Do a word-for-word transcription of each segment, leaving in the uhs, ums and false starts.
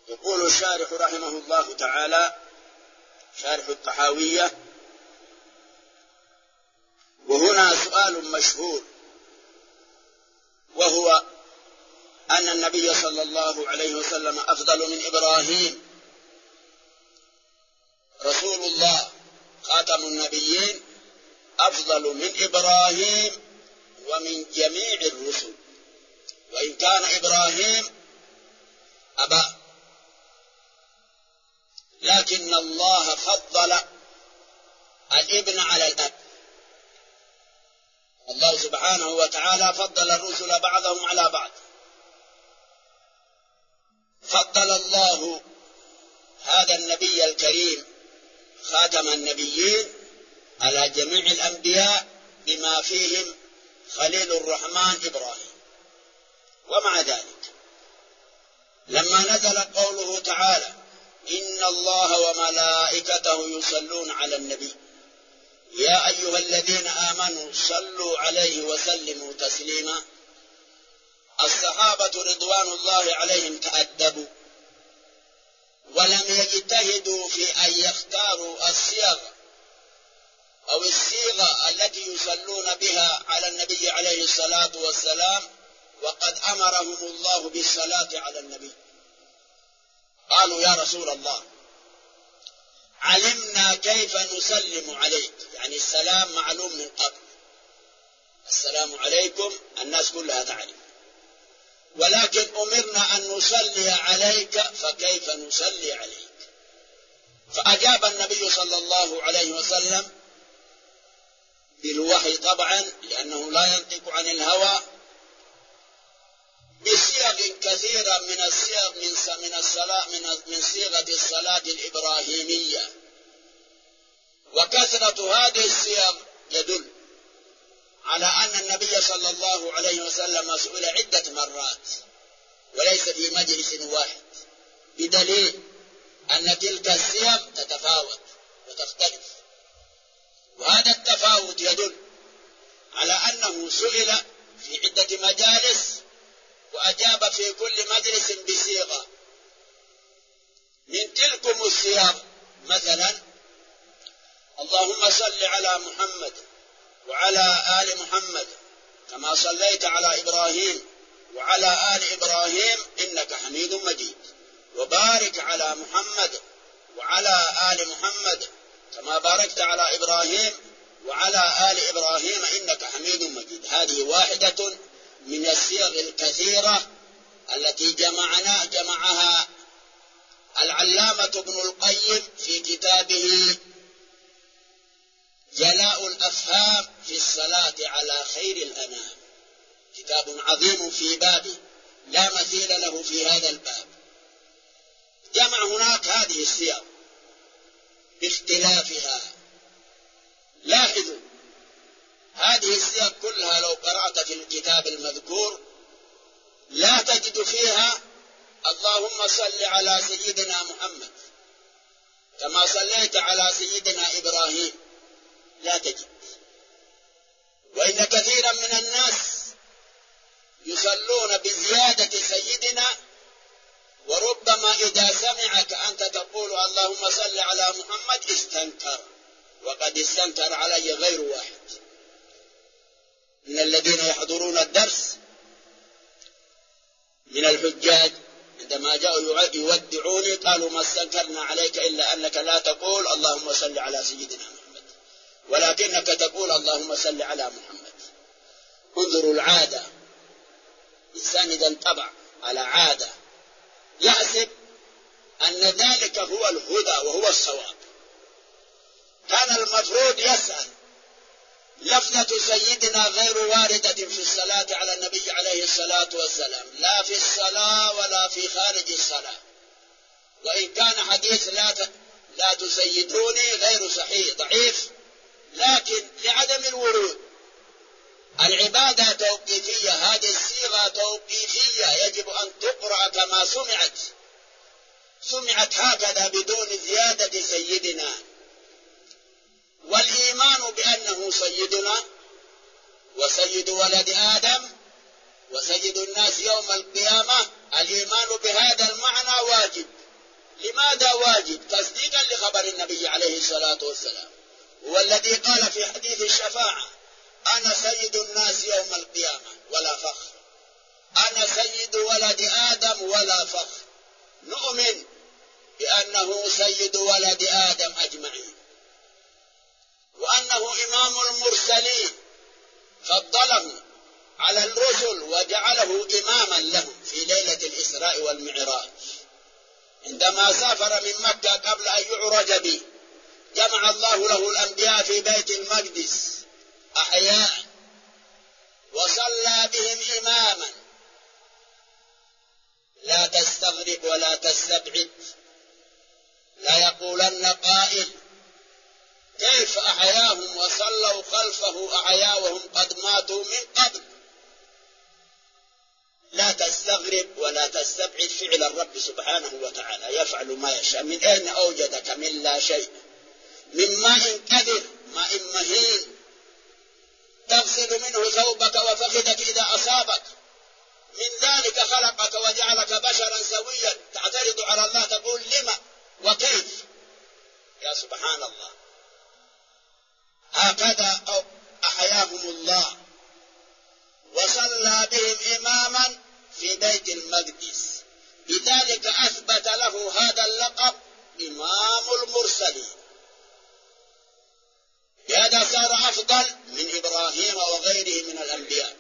يقول الشارح رحمه الله تعالى شارح الطحاوية: وهنا سؤال مشهور، وهو أن النبي صلى الله عليه وسلم أفضل من إبراهيم رسول الله خاتم النبيين، أفضل من إبراهيم ومن جميع الرسل، وإن كان إبراهيم أبا، لكن الله فضل الابن على الأب. الله سبحانه وتعالى فضل الرسل بعضهم على بعض، فضل الله هذا النبي الكريم خاتم النبيين على جميع الأنبياء بما فيهم خليل الرحمن إبراهيم. ومع ذلك لما نزل قوله تعالى: إن الله وملائكته يصلون على النبي يا أيها الذين آمنوا صلوا عليه وسلموا تسليما، الصحابة رضوان الله عليهم تأدبوا ولم يجتهدوا في أن يختاروا الصيغ أو الصيغة التي يصلون بها على النبي عليه الصلاة والسلام، وقد أمرهم الله بالصلاة على النبي. قالوا: يا رسول الله، علمنا كيف نسلم عليك، يعني السلام معلوم من قبل، السلام عليكم الناس كلها تعلم، ولكن أمرنا أن نصلي عليك، فكيف نصلي عليك؟ فأجاب النبي صلى الله عليه وسلم بالوحي طبعا، لأنه لا ينطق عن الهوى، بصيغ كثيرة من الصيغ من من الصلاة من من صيغة الصلاة الإبراهيمية. وكثرة هذه الصيغ يدل على أن النبي صلى الله عليه وسلم سئل عدة مرات وليس في مجلس واحد، بدليل أن تلك الصيغ تتفاوت وتختلف، وهذا التفاوت يدل على أنه سئل في عدة مجالس وأجاب في كل مجلس بصيغة. من تلكم الصيغ مثلا: اللهم صل على محمد وعلى آل محمد كما صليت على إبراهيم وعلى آل إبراهيم إنك حميد مجيد، وبارك على محمد وعلى آل محمد كما باركت على إبراهيم وعلى آل إبراهيم إنك حميد مجيد. هذه واحدة من الصيغ الكثيرة التي جمعنا جمعها العلامة ابن القيم في كتابه جلاء الأفهام في الصلاة على خير الأنام، كتاب عظيم في بابه لا مثيل له في هذا الباب. جمع هناك هذه الصيغ باختلافها. لاحظوا هذه الصيغ كلها لو قرأت في الكتاب المذكور لا تجد فيها اللهم صل على سيدنا محمد كما صليت على سيدنا إبراهيم، لا تجد. وإن كثيرا من الناس يصلون بزيادة سيدنا، وربما إذا سمعك أنت تقول اللهم صل على محمد استنكر، وقد استنكر علي غير واحد من الذين يحضرون الدرس من الحجاج. عندما جاءوا يودعوني قالوا: ما استنكرنا عليك إلا أنك لا تقول اللهم صل على سيدنا محمد، ولكنك تقول اللهم صل على محمد. انظروا العادة، الإنسان إذا انطبع على عادة يحسب أن ذلك هو الهدى وهو الصواب. كان المفروض يسأل: لفظة سيدنا غير واردة في الصلاة على النبي عليه الصلاة والسلام، لا في الصلاة ولا في خارج الصلاة. وإن كان حديث لا ت... لا تسيدوني غير صحيح ضعيف، لكن لعدم الورود. العبادة توقيفية، هذه الصيغة توقيفية يجب أن تقرأ كما سمعت سمعت هكذا بدون زيادة سيدنا. والإيمان بأنه سيدنا وسيد ولد آدم وسيد الناس يوم القيامة، الإيمان بهذا المعنى واجب. لماذا واجب؟ تصديقا لخبر النبي عليه الصلاة والسلام، هو الذي قال في حديث الشفاعة: أنا سيد الناس يوم القيامة ولا فخر، أنا سيد ولد آدم ولا فخر. نؤمن بأنه سيد ولد آدم أجمعين، وأنه إمام المرسلين، فضله على الرسل وجعله إماما لهم في ليلة الإسراء والمعراج، عندما سافر من مكة قبل أن يعرج به، جمع الله له الأنبياء في بيت المقدس أحياء وصلى بهم إماما. لا تستغرب ولا تستبعد، لا يقولن قائل: كيف أحياهم وصلوا خلفه أحيا وهم قد ماتوا من قبل؟ لا تستغرب ولا تستبعد فعل الرب سبحانه وتعالى، يفعل ما يشاء. من أين أوجدك؟ من لا شيء، من ماء كدر، ماء مهين تغسل منه ثوبك وفخذك إذا أصابك، من ذلك خلقك وجعلك بشرا سويا. تعترض على الله تقول لما وكيف؟ يا سبحان الله. هكذا أحياهم الله وصلى بهم إماما في بيت المقدس، لذلك أثبت له هذا اللقب إمام المرسلين. بهذا صار أفضل من إبراهيم وغيره من الأنبياء.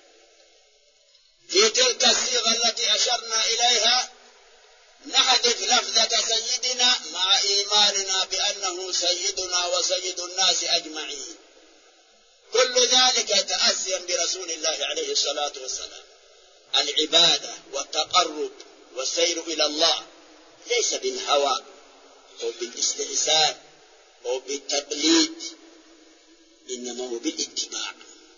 في تلك الصيغة التي أشرنا إليها نحذف لفظة سيدنا مع إيماننا بأنه سيدنا وسيد الناس أجمعين، كل ذلك تأسيا برسول الله عليه الصلاة والسلام. العبادة والتقرب والسير إلى الله ليس بالهوى أو بالاستحسان أو بالتقليد، إنما هو بالاتباع.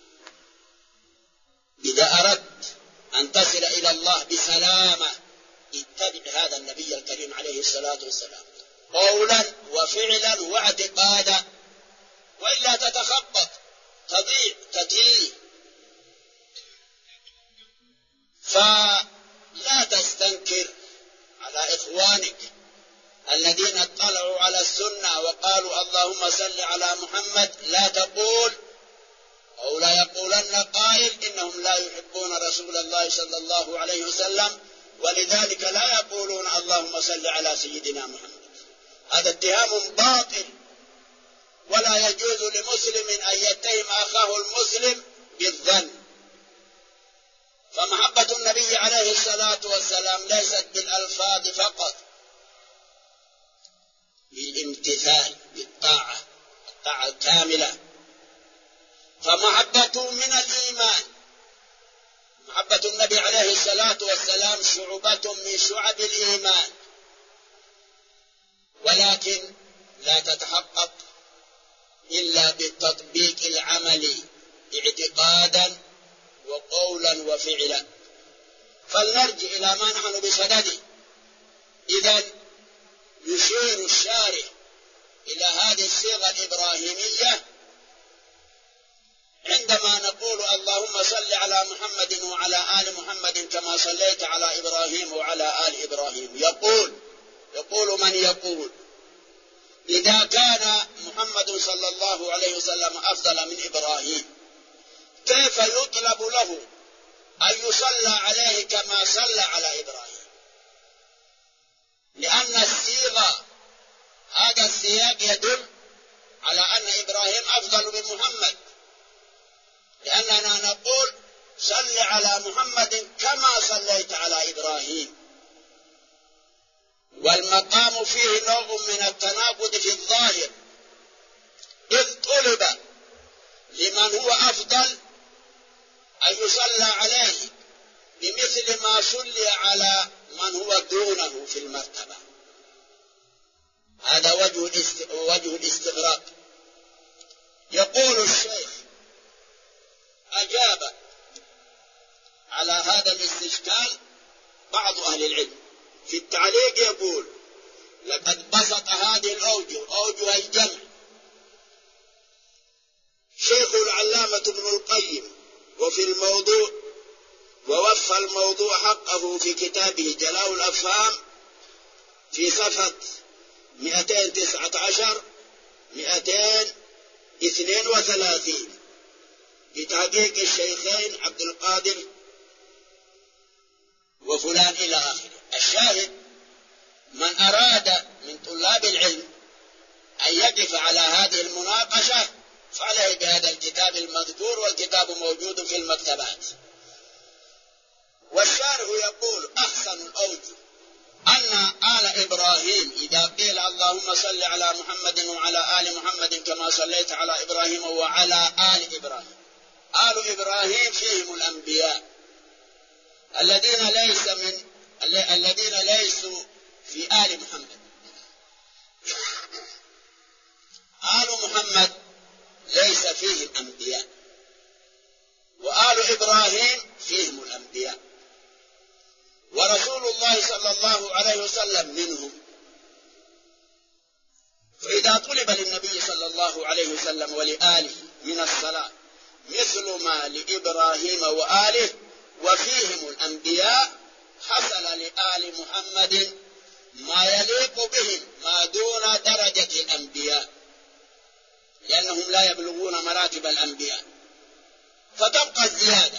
إذا أردت أن تصل إلى الله بسلامة اتبع هذا النبي الكريم عليه الصلاة والسلام قولا وفعلا واعتقادا، وإلا تتخبط تضيع تتيه. فلا تستنكر على إخوانك الذين اطلعوا على السنة وقالوا اللهم صل على محمد، لا تقول أو لا يقولن قائل إنهم لا يحبون رسول الله صلى الله عليه وسلم، ولذلك لا يقولون اللهم صل على سيدنا محمد. هذا اتهام باطل، ولا يجوز لمسلم أن يتهم أخاه المسلم بالظن. فمحبة النبي عليه الصلاة والسلام ليست بالألفاظ فقط، بالامتثال، بالطاعة، الطاعة الكاملة. فمحبته من الإيمان، محبة النبي عليه الصلاة والسلام شعبة من شعب الإيمان، ولكن لا تتحقق إلا بالتطبيق العملي اعتقادا وقولا وفعلا. فلنرجع إلى ما نحن بصدده. إذن يشير الشارع إلى هذه الصيغة الإبراهيمية عندما نقول اللهم صل على محمد وعلى آل محمد كما صليت على إبراهيم وعلى آل إبراهيم. يقول يقول من يقول إذا كان محمد صلى الله عليه وسلم أفضل من إبراهيم، كيف يطلب له أن يصلى عليه كما صلى على إبراهيم؟ لأن الصيغة، هذا السياق يدل على أن إبراهيم أفضل من محمد، لأننا نقول صل على محمد كما صليت على إبراهيم، والمقام فيه نوع من التناقض في الظاهر، إذ طلب لمن هو أفضل أن يصلى عليه بمثل ما صلي على من هو دونه في المرتبة. هذا وجه وجه الاستغراق. يقول الشيخ أجاب على هذا الاستشكال بعض أهل العلم في التعليق، يقول لقد بسط هذه الأوجه أوجه الجمع شيخ العلامة ابن القيم وفي الموضوع، ووفى الموضوع حقه في كتابه جلاء الأفهام في صفحة مئتين وتسعة عشر مئتين واثنين وثلاثين بتحقيق الشيخين عبد القادر وفلان إلى آخره. الشاهد من أراد من طلاب العلم أن يقف على هذه المناقشة فعليه بهذا الكتاب المذكور، والكتاب موجود في المكتبات. والشارح يقول أحسن الأوجه أن آل إبراهيم إذا قيل اللهم صل على محمد وعلى آل محمد كما صليت على إبراهيم وعلى آل إبراهيم، آل إبراهيم فيهم الأنبياء الذين ليس من الذين ليسوا في آل محمد. آل محمد ليس فيه الأنبياء، وآل إبراهيم فيهم الأنبياء، ورسول الله صلى الله عليه وسلم منهم. فإذا طلب للنبي صلى الله عليه وسلم ولآله من الصلاة مثل ما لإبراهيم وآله وفيهم الأنبياء، حصل لآل محمد ما يليق بهم ما دون درجة الأنبياء، لأنهم لا يبلغون مراتب الأنبياء. فتبقى الزيادة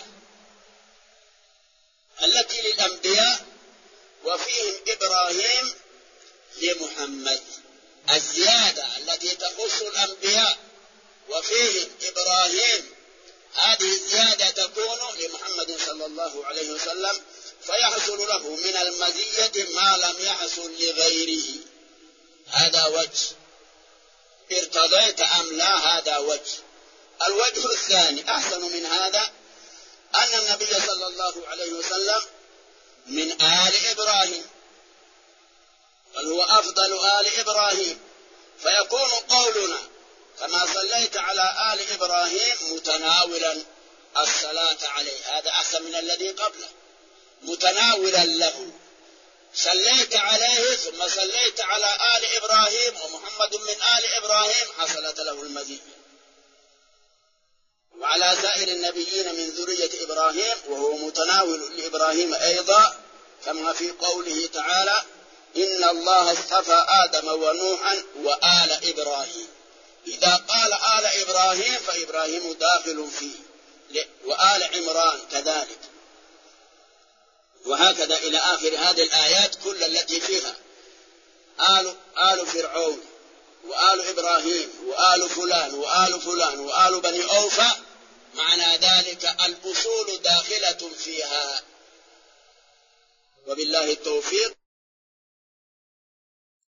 التي للأنبياء وفيهم إبراهيم لمحمد، الزيادة التي تخص الأنبياء وفيهم إبراهيم، هذه الزيادة تكون لمحمد صلى الله عليه وسلم، فيحصل له من المزية ما لم يحصل لغيره. هذا وجه، ارتضيت أم لا هذا وجه. الوجه الثاني أحسن من هذا أن النبي صلى الله عليه وسلم من آل إبراهيم، بل هو أفضل آل إبراهيم، فيكون قولنا كما صليت على آل إبراهيم متناولا الصلاة عليه، هذا أحسن من الذي قبله، متناولا له، صليت عليه ثم صليت على آل إبراهيم ومحمد من آل إبراهيم، حصلت له المزية. وعلى سائر النبيين من ذرية إبراهيم، وهو متناول لإبراهيم أيضا، كما في قوله تعالى إن الله اصطفى آدم ونوحا وآل إبراهيم. إذا قال آل إبراهيم فإبراهيم داخل فيه، وآل عمران كذلك، وهكذا إلى آخر هذه الآيات كل التي فيها آل, آل فرعون وآل إبراهيم وآل فلان وآل فلان وآل بني أوفى، معنى ذلك الأصول داخلة فيها. وبالله التوفيق.